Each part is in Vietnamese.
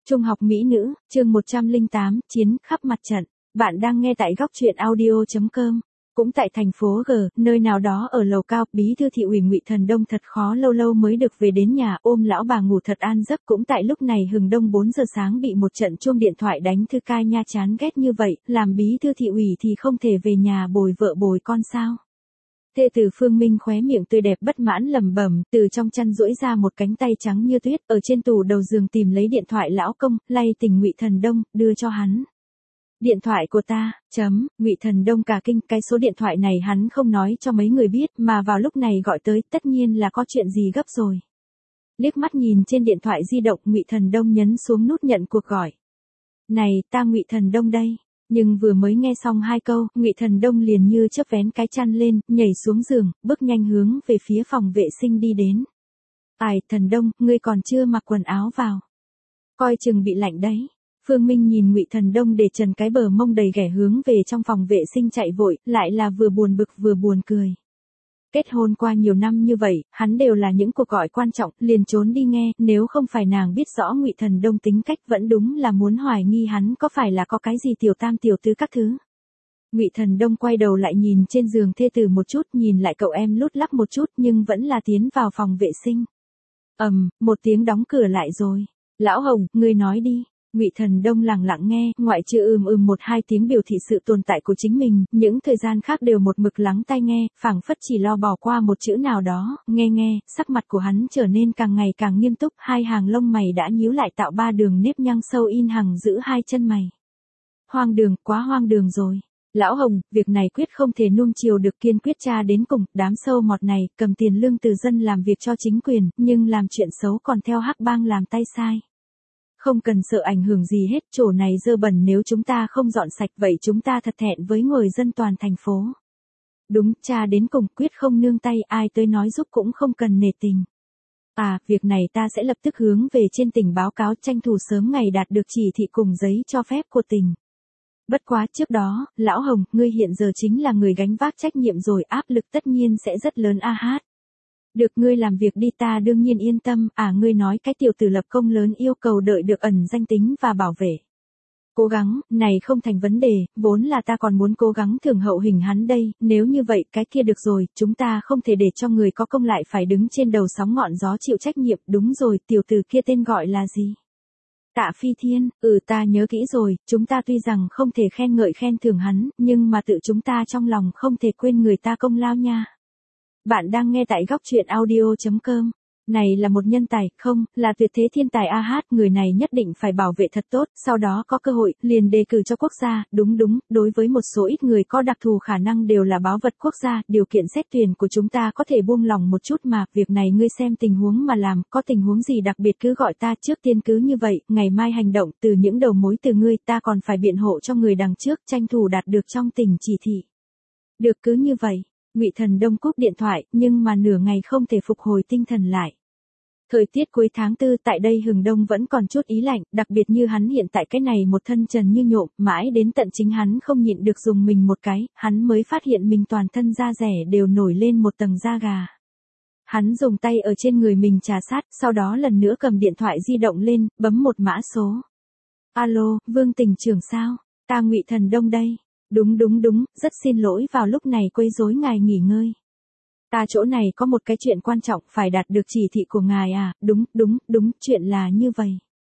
Trung học mỹ nữ, chương 108, chiến khắp mặt trận. Bạn đang nghe tại góc truyện audio.com. Cũng tại thành phố G, nơi nào đó ở lầu cao, bí thư thị ủy Ngụy Thần Đông thật khó lâu lâu mới được về đến nhà, ôm lão bà ngủ thật an giấc. Cũng tại lúc này hừng đông 4 giờ sáng bị một trận chuông điện thoại đánh thư cai nha, chán ghét như vậy, làm bí thư thị ủy thì không thể về nhà bồi vợ bồi con sao? Thê tử Phương Minh khóe miệng tươi đẹp bất mãn lẩm bẩm, từ trong chăn duỗi ra một cánh tay trắng như tuyết, ở trên tủ đầu giường tìm lấy điện thoại lão công, lay tỉnh Ngụy Thần Đông, đưa cho hắn. Điện thoại của ta, Ngụy Thần Đông cả kinh, cái số điện thoại này hắn không nói cho mấy người biết, mà vào lúc này gọi tới, tất nhiên là có chuyện gì gấp rồi. Liếc mắt nhìn trên điện thoại di động, Ngụy Thần Đông nhấn xuống nút nhận cuộc gọi. Này, ta Ngụy Thần Đông đây. Nhưng vừa mới nghe xong hai câu, Ngụy Thần Đông liền như chớp vén cái chăn lên, nhảy xuống giường, bước nhanh hướng về phía phòng vệ sinh đi đến. Ai, Thần Đông, ngươi còn chưa mặc quần áo vào. Coi chừng bị lạnh đấy. Phương Minh nhìn Ngụy Thần Đông để trần cái bờ mông đầy ghẻ hướng về trong phòng vệ sinh chạy vội, lại là vừa buồn bực vừa buồn cười. Kết hôn qua nhiều năm như vậy, hắn đều là những cuộc gọi quan trọng, liền trốn đi nghe, nếu không phải nàng biết rõ Ngụy Thần Đông tính cách vẫn đúng là muốn hoài nghi hắn có phải là có cái gì tiểu tam tiểu tứ các thứ. Ngụy Thần Đông quay đầu lại nhìn trên giường thê tử một chút, nhìn lại cậu em lút lắp một chút nhưng vẫn là tiến vào phòng vệ sinh. Một tiếng đóng cửa lại rồi. Lão Hồng, ngươi nói đi. Ngụy Thần Đông lặng lặng nghe, ngoại trừ một hai tiếng biểu thị sự tồn tại của chính mình, những thời gian khác đều một mực lắng tai nghe, phảng phất chỉ lo bỏ qua một chữ nào đó, nghe, sắc mặt của hắn trở nên càng ngày càng nghiêm túc, hai hàng lông mày đã nhíu lại tạo ba đường nếp nhăn sâu in hằng giữ hai chân mày. Hoang đường, quá hoang đường rồi. Lão Hồng, việc này quyết không thể nuông chiều được, kiên quyết tra đến cùng, đám sâu mọt này, cầm tiền lương từ dân làm việc cho chính quyền, nhưng làm chuyện xấu còn theo hắc bang làm tay sai. Không cần sợ ảnh hưởng gì hết, chỗ này dơ bẩn, nếu chúng ta không dọn sạch vậy chúng ta thật thẹn với người dân toàn thành phố. Đúng, tra đến cùng, quyết không nương tay, ai tới nói giúp cũng không cần nể tình. Việc này ta sẽ lập tức hướng về trên tỉnh báo cáo, tranh thủ sớm ngày đạt được chỉ thị cùng giấy cho phép của tỉnh. Bất quá trước đó, Lão Hồng, ngươi hiện giờ chính là người gánh vác trách nhiệm rồi, áp lực tất nhiên sẽ rất lớn hát. Được, ngươi làm việc đi, ta đương nhiên yên tâm. Ngươi nói cái tiểu tử lập công lớn yêu cầu đợi được ẩn danh tính và bảo vệ. Cố gắng, này không thành vấn đề, vốn là ta còn muốn cố gắng thưởng hậu hình hắn đây, nếu như vậy cái kia được rồi, chúng ta không thể để cho người có công lại phải đứng trên đầu sóng ngọn gió chịu trách nhiệm. Đúng rồi, tiểu tử kia tên gọi là gì? Tạ Phi Thiên. Ta nhớ kỹ rồi, chúng ta tuy rằng không thể khen ngợi khen thưởng hắn, nhưng mà tự chúng ta trong lòng không thể quên người ta công lao nha. Bạn đang nghe tại góc truyện audio.com. Này là một nhân tài, không, là tuyệt thế thiên tài người này nhất định phải bảo vệ thật tốt, sau đó có cơ hội, liền đề cử cho quốc gia. Đúng, đối với một số ít người có đặc thù khả năng đều là báu vật quốc gia, điều kiện xét tuyển của chúng ta có thể buông lỏng một chút mà, việc này ngươi xem tình huống mà làm, có tình huống gì đặc biệt cứ gọi ta, trước tiên cứ như vậy, ngày mai hành động, từ những đầu mối từ ngươi, ta còn phải biện hộ cho người đằng trước, tranh thủ đạt được trong tỉnh chỉ thị. Được, cứ như vậy. Ngụy Thần Đông cúp điện thoại, nhưng mà nửa ngày không thể phục hồi tinh thần lại. Thời tiết cuối tháng 4 tại đây hừng đông vẫn còn chút ý lạnh, đặc biệt như hắn hiện tại cái này một thân trần như nhộm, mãi đến tận chính hắn không nhịn được dùng mình một cái, hắn mới phát hiện mình toàn thân da rẻ đều nổi lên một tầng da gà. Hắn dùng tay ở trên người mình trà sát, sau đó lần nữa cầm điện thoại di động lên, bấm một mã số. Alo, Vương tỉnh trưởng sao? Ta Ngụy Thần Đông đây. Đúng, rất xin lỗi vào lúc này quấy rối ngài nghỉ ngơi. Ta chỗ này có một cái chuyện quan trọng phải đạt được chỉ thị của ngài đúng, chuyện là như vậy.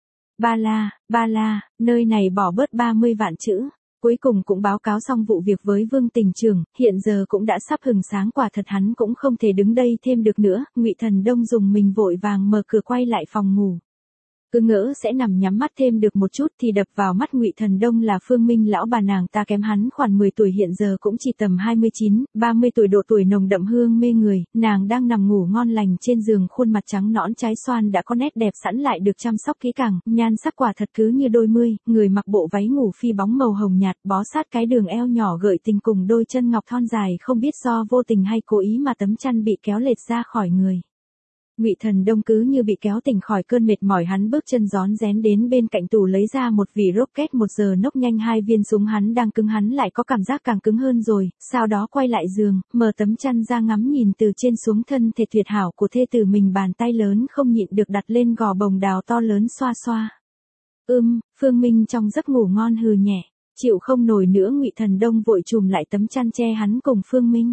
Ba la, nơi này bỏ bớt 30 vạn chữ. Cuối cùng cũng báo cáo xong vụ việc với Vương tỉnh trưởng, hiện giờ cũng đã sắp hừng sáng, quả thật hắn cũng không thể đứng đây thêm được nữa. Ngụy Thần Đông dùng mình vội vàng mở cửa quay lại phòng ngủ. Cứ ngỡ sẽ nằm nhắm mắt thêm được một chút thì đập vào mắt Ngụy Thần Đông là Phương Minh, lão bà nàng ta kém hắn khoảng 10 tuổi, hiện giờ cũng chỉ tầm 29, 30 tuổi, độ tuổi nồng đậm hương mê người, nàng đang nằm ngủ ngon lành trên giường, khuôn mặt trắng nõn trái xoan đã có nét đẹp sẵn lại được chăm sóc kỹ càng, nhan sắc quả thật cứ như đôi mươi, người mặc bộ váy ngủ phi bóng màu hồng nhạt bó sát cái đường eo nhỏ gợi tình cùng đôi chân ngọc thon dài, không biết do vô tình hay cố ý mà tấm chăn bị kéo lệch ra khỏi người. Ngụy Thần Đông cứ như bị kéo tỉnh khỏi cơn mệt mỏi, hắn bước chân rón rén đến bên cạnh tủ lấy ra một vỉ rocket 1 giờ nốc nhanh, 2 viên súng hắn đang cứng hắn lại có cảm giác càng cứng hơn rồi, sau đó quay lại giường, mở tấm chăn ra ngắm nhìn từ trên xuống thân thể tuyệt hảo của thê tử mình, bàn tay lớn không nhịn được đặt lên gò bồng đào to lớn xoa xoa. Phương Minh trong giấc ngủ ngon hừ nhẹ, chịu không nổi nữa Ngụy Thần Đông vội chùm lại tấm chăn che hắn cùng Phương Minh.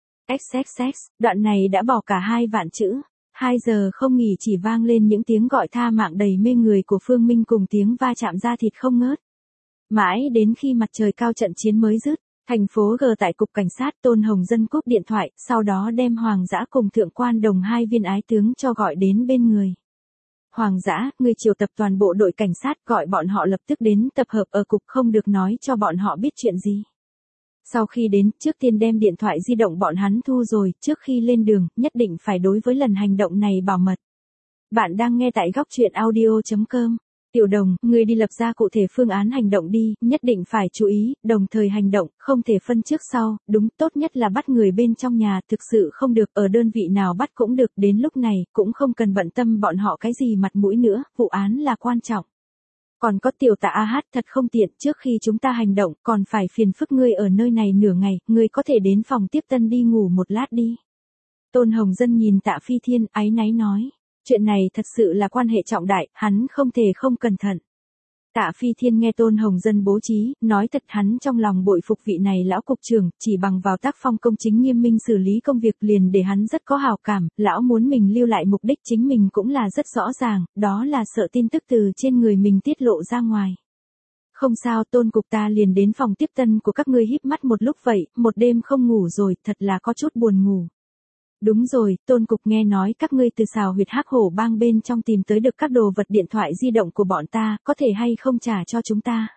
XXX, đoạn này đã bỏ cả 2 vạn chữ. 2 giờ không nghỉ chỉ vang lên những tiếng gọi tha mạng đầy mê người của Phương Minh cùng tiếng va chạm da thịt không ngớt. Mãi đến khi mặt trời cao trận chiến mới dứt, thành phố G tại cục cảnh sát Tôn Hồng Dân cúp điện thoại, sau đó đem Hoàng Dã cùng Thượng Quan Đồng 2 viên ái tướng cho gọi đến bên người. Hoàng Dã, người triệu tập toàn bộ đội cảnh sát gọi bọn họ lập tức đến tập hợp ở cục, không được nói cho bọn họ biết chuyện gì. Sau khi đến, trước tiên đem điện thoại di động bọn hắn thu rồi, trước khi lên đường, nhất định phải đối với lần hành động này bảo mật. Bạn đang nghe tại góc truyện audio.com. Tiểu Đồng, người đi lập ra cụ thể phương án hành động đi, nhất định phải chú ý, đồng thời hành động, không thể phân trước sau, đúng, tốt nhất là bắt người bên trong nhà, thực sự không được, ở đơn vị nào bắt cũng được, đến lúc này, cũng không cần bận tâm bọn họ cái gì mặt mũi nữa, vụ án là quan trọng. Còn có Tiểu Tạ AH, thật không tiện, trước khi chúng ta hành động, còn phải phiền phức ngươi ở nơi này nửa ngày, ngươi có thể đến phòng tiếp tân đi ngủ một lát đi. Tôn Hồng Dân nhìn Tạ Phi Thiên, áy náy nói. Chuyện này thật sự là quan hệ trọng đại, hắn không thể không cẩn thận. Tạ Phi Thiên nghe Tôn Hồng Dân bố trí, nói thật hắn trong lòng bội phục vị này lão cục trưởng, chỉ bằng vào tác phong công chính nghiêm minh xử lý công việc liền để hắn rất có hào cảm, lão muốn mình lưu lại mục đích chính mình cũng là rất rõ ràng, đó là sợ tin tức từ trên người mình tiết lộ ra ngoài. Không sao, Tôn cục, ta liền đến phòng tiếp tân của các ngươi híp mắt một lúc vậy, một đêm không ngủ rồi, thật là có chút buồn ngủ. Đúng rồi, Tôn cục, nghe nói các ngươi từ xào huyệt Hắc Hổ Bang bên trong tìm tới được các đồ vật điện thoại di động của bọn ta, có thể hay không trả cho chúng ta?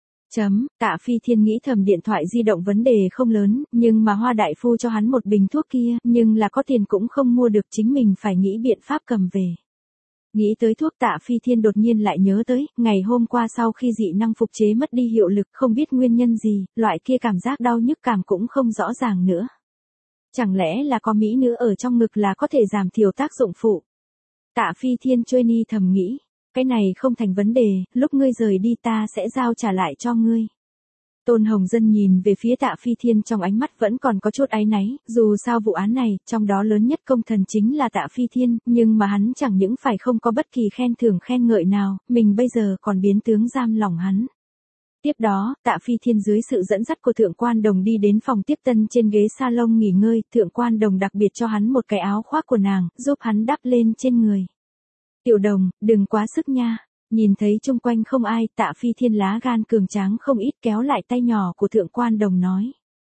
Tạ Phi Thiên nghĩ thầm điện thoại di động vấn đề không lớn, nhưng mà Hoa đại phu cho hắn một bình thuốc kia, nhưng là có tiền cũng không mua được, chính mình phải nghĩ biện pháp cầm về. Nghĩ tới thuốc, Tạ Phi Thiên đột nhiên lại nhớ tới, ngày hôm qua sau khi dị năng phục chế mất đi hiệu lực, không biết nguyên nhân gì, loại kia cảm giác đau nhức cảm cũng không rõ ràng nữa. Chẳng lẽ là có mỹ nữ ở trong ngực là có thể giảm thiểu tác dụng phụ? Tạ Phi Thiên trôi ni thầm nghĩ, cái này không thành vấn đề, lúc ngươi rời đi ta sẽ giao trả lại cho ngươi. Tôn Hồng Dân nhìn về phía Tạ Phi Thiên trong ánh mắt vẫn còn có chút áy náy, dù sao vụ án này, trong đó lớn nhất công thần chính là Tạ Phi Thiên, nhưng mà hắn chẳng những phải không có bất kỳ khen thưởng khen ngợi nào, mình bây giờ còn biến tướng giam lòng hắn. Tiếp đó, Tạ Phi Thiên dưới sự dẫn dắt của Thượng Quan Đồng đi đến phòng tiếp tân trên ghế salon nghỉ ngơi, Thượng Quan Đồng đặc biệt cho hắn một cái áo khoác của nàng, giúp hắn đắp lên trên người. Tiểu Đồng, đừng quá sức nha. Nhìn thấy chung quanh không ai, Tạ Phi Thiên lá gan cường tráng không ít kéo lại tay nhỏ của Thượng Quan Đồng nói.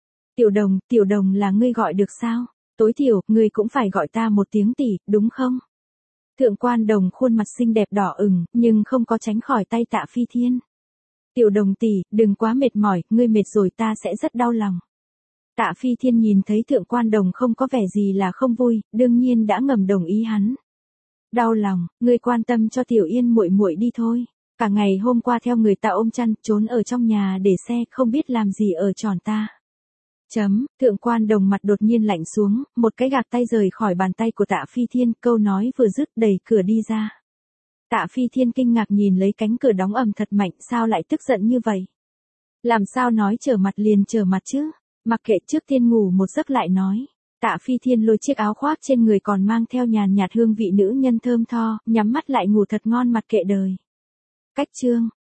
Tiểu Đồng là ngươi gọi được sao? Tối thiểu, ngươi cũng phải gọi ta một tiếng tỷ, đúng không? Thượng Quan Đồng khuôn mặt xinh đẹp đỏ ửng, nhưng không có tránh khỏi tay Tạ Phi Thiên. Tiểu Đồng tỷ, đừng quá mệt mỏi, ngươi mệt rồi ta sẽ rất đau lòng. Tạ Phi Thiên nhìn thấy Thượng Quan Đồng không có vẻ gì là không vui, đương nhiên đã ngầm đồng ý hắn. Đau lòng, ngươi quan tâm cho Tiểu Yên muội muội đi thôi. Cả ngày hôm qua theo người ta ôm chăn, trốn ở trong nhà để xe, không biết làm gì ở tròn ta. Thượng Quan Đồng mặt đột nhiên lạnh xuống, một cái gạt tay rời khỏi bàn tay của Tạ Phi Thiên, câu nói vừa dứt đẩy cửa đi ra. Tạ Phi Thiên kinh ngạc nhìn lấy cánh cửa đóng ầm thật mạnh, sao lại tức giận như vậy? Làm sao nói trở mặt liền trở mặt chứ? Mặc kệ, trước tiên ngủ một giấc lại nói. Tạ Phi Thiên lôi chiếc áo khoác trên người còn mang theo nhàn nhạt hương vị nữ nhân thơm tho, nhắm mắt lại ngủ thật ngon, mặc kệ đời. Cách chương